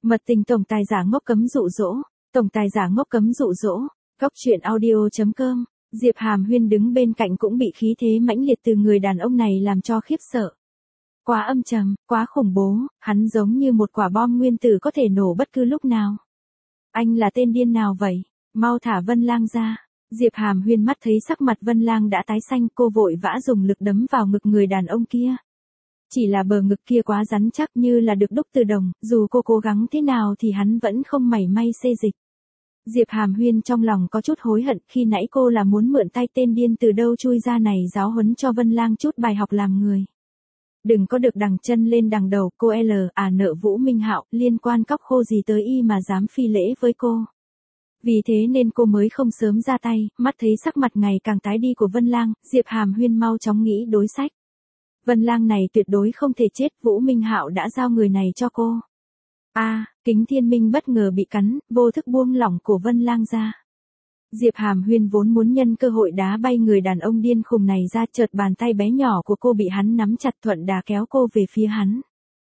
Mật tình tổng tài giả ngốc cấm dụ dỗ, tổng tài giả ngốc cấm dụ dỗ, góc truyện audio.com, Diệp Hàm Huyên đứng bên cạnh cũng bị khí thế mãnh liệt từ người đàn ông này làm cho khiếp sợ. Quá âm trầm, quá khủng bố, hắn giống như một quả bom nguyên tử có thể nổ bất cứ lúc nào. Anh là tên điên nào vậy? Mau thả Vân Lang ra. Diệp Hàm Huyên mắt thấy sắc mặt Vân Lang đã tái xanh, cô vội vã dùng lực đấm vào ngực người đàn ông kia. Chỉ là bờ ngực kia quá rắn chắc như là được đúc từ đồng, dù cô cố gắng thế nào thì hắn vẫn không mảy may xê dịch. Diệp Hàm Huyên trong lòng có chút hối hận, khi nãy cô là muốn mượn tay tên điên từ đâu chui ra này giáo huấn cho Vân Lang chút bài học làm người. Đừng có được đằng chân lên đằng đầu, cô nợ Vũ Minh Hạo, liên quan cóc khô gì tới y mà dám phi lễ với cô. Vì thế nên cô mới không sớm ra tay, mắt thấy sắc mặt ngày càng tái đi của Vân Lang, Diệp Hàm Huyên mau chóng nghĩ đối sách. Vân Lang này tuyệt đối không thể chết, Vũ Minh Hạo đã giao người này cho cô. Kính Thiên Minh bất ngờ bị cắn, vô thức buông lỏng cổ Vân Lang ra. Diệp Hàm Huyên vốn muốn nhân cơ hội đá bay người đàn ông điên khùng này ra, chợt bàn tay bé nhỏ của cô bị hắn nắm chặt, thuận đà kéo cô về phía hắn.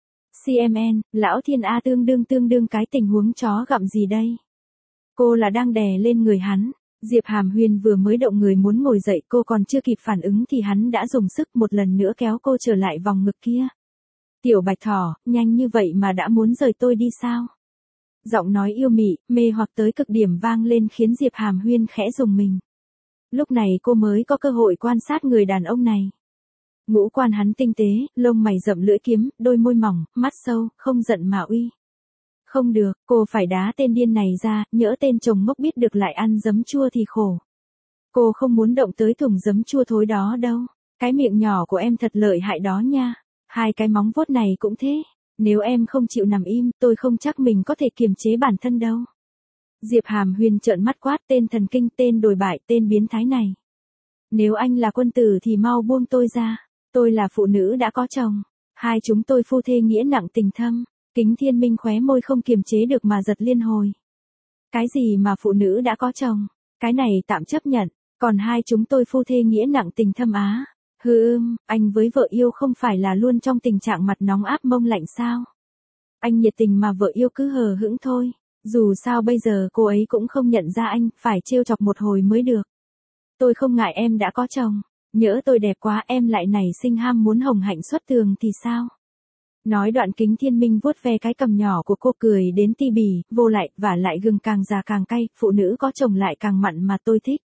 CMN, lão thiên A, tương đương cái tình huống chó gặm gì đây? Cô là đang đè lên người hắn. Diệp Hàm Huyên vừa mới động người muốn ngồi dậy, cô còn chưa kịp phản ứng thì hắn đã dùng sức một lần nữa kéo cô trở lại vòng ngực kia. Tiểu Bạch Thỏ, nhanh như vậy mà đã muốn rời tôi đi sao? Giọng nói yêu mị, mê hoặc tới cực điểm vang lên khiến Diệp Hàm Huyên khẽ rùng mình. Lúc này cô mới có cơ hội quan sát người đàn ông này. Ngũ quan hắn tinh tế, lông mày rậm lưỡi kiếm, đôi môi mỏng, mắt sâu, không giận mà uy. Không được, cô phải đá tên điên này ra, nhỡ tên chồng ngốc biết được lại ăn giấm chua thì khổ. Cô không muốn động tới thùng giấm chua thối đó đâu. Cái miệng nhỏ của em thật lợi hại đó nha. Hai cái móng vuốt này cũng thế. Nếu em không chịu nằm im, tôi không chắc mình có thể kiềm chế bản thân đâu. Diệp Hàm Huyên trợn mắt quát, tên thần kinh, tên đồi bại, tên biến thái này. Nếu anh là quân tử thì mau buông tôi ra. Tôi là phụ nữ đã có chồng. Hai chúng tôi phu thê nghĩa nặng tình thâm. Kính Thiên Minh khóe môi không kiềm chế được mà giật liên hồi. Cái gì mà phụ nữ đã có chồng? Cái này tạm chấp nhận. Còn hai chúng tôi phu thê nghĩa nặng tình thâm á? Anh với vợ yêu không phải là luôn trong tình trạng mặt nóng áp mông lạnh sao? Anh nhiệt tình mà vợ yêu cứ hờ hững thôi. Dù sao bây giờ cô ấy cũng không nhận ra anh, phải trêu chọc một hồi mới được. Tôi không ngại em đã có chồng. Nhỡ tôi đẹp quá em lại nảy sinh ham muốn hồng hạnh xuất tường thì sao? Nói đoạn Kính Thiên Minh vuốt ve cái cằm nhỏ của cô cười đến ti bì, vô lại, và lại gừng càng già càng cay, phụ nữ có chồng lại càng mặn mà tôi thích.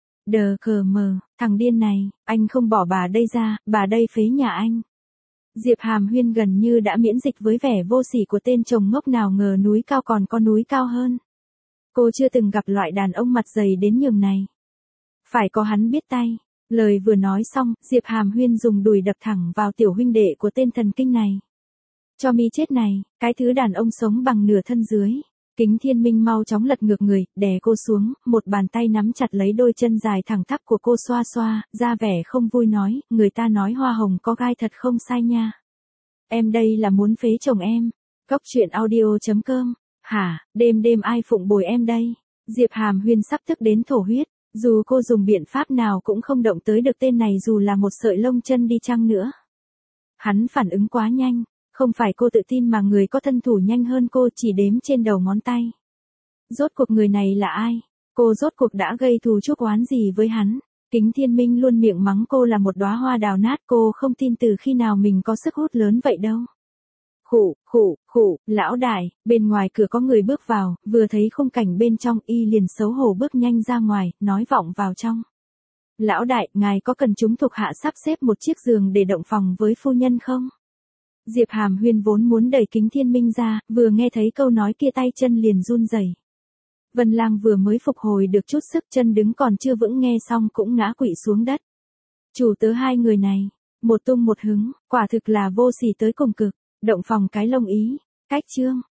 Thằng điên này, anh không bỏ bà đây ra, bà đây phế nhà anh. Diệp Hàm Huyên gần như đã miễn dịch với vẻ vô sỉ của tên chồng ngốc, nào ngờ núi cao còn có núi cao hơn. Cô chưa từng gặp loại đàn ông mặt dày đến nhường này. Phải có hắn biết tay. Lời vừa nói xong, Diệp Hàm Huyên dùng đùi đập thẳng vào tiểu huynh đệ của tên thần kinh này. Cho mi chết này, cái thứ đàn ông sống bằng nửa thân dưới. Kính Thiên Minh mau chóng lật ngược người, đè cô xuống, một bàn tay nắm chặt lấy đôi chân dài thẳng tắp của cô, xoa xoa, ra vẻ không vui nói, người ta nói hoa hồng có gai thật không sai nha. Em đây là muốn phế chồng em. Góc truyện audio.com. Hả, đêm ai phụng bồi em đây? Diệp Hàm Huyên sắp tức đến thổ huyết, dù cô dùng biện pháp nào cũng không động tới được tên này dù là một sợi lông chân đi chăng nữa. Hắn phản ứng quá nhanh. Không phải cô tự tin mà người có thân thủ nhanh hơn cô chỉ đếm trên đầu ngón tay. Rốt cuộc người này là ai? Cô rốt cuộc đã gây thù chuốc oán gì với hắn? Kính Thiên Minh luôn miệng mắng cô là một đóa hoa đào nát, cô không tin từ khi nào mình có sức hút lớn vậy đâu. Khụ, lão đại, bên ngoài cửa có người bước vào, vừa thấy khung cảnh bên trong y liền xấu hổ bước nhanh ra ngoài, nói vọng vào trong. Lão đại, ngài có cần chúng thuộc hạ sắp xếp một chiếc giường để động phòng với phu nhân không? Diệp Hàm Huyên vốn muốn đẩy Kính Thiên Minh ra, vừa nghe thấy câu nói kia tay chân liền run rẩy. Vân Lang vừa mới phục hồi được chút sức, chân đứng còn chưa vững, nghe xong cũng ngã quỵ xuống đất. Chủ tớ hai người này, một tung một hứng, quả thực là vô sỉ tới cùng cực. Động phòng cái lông ý. Cách chương.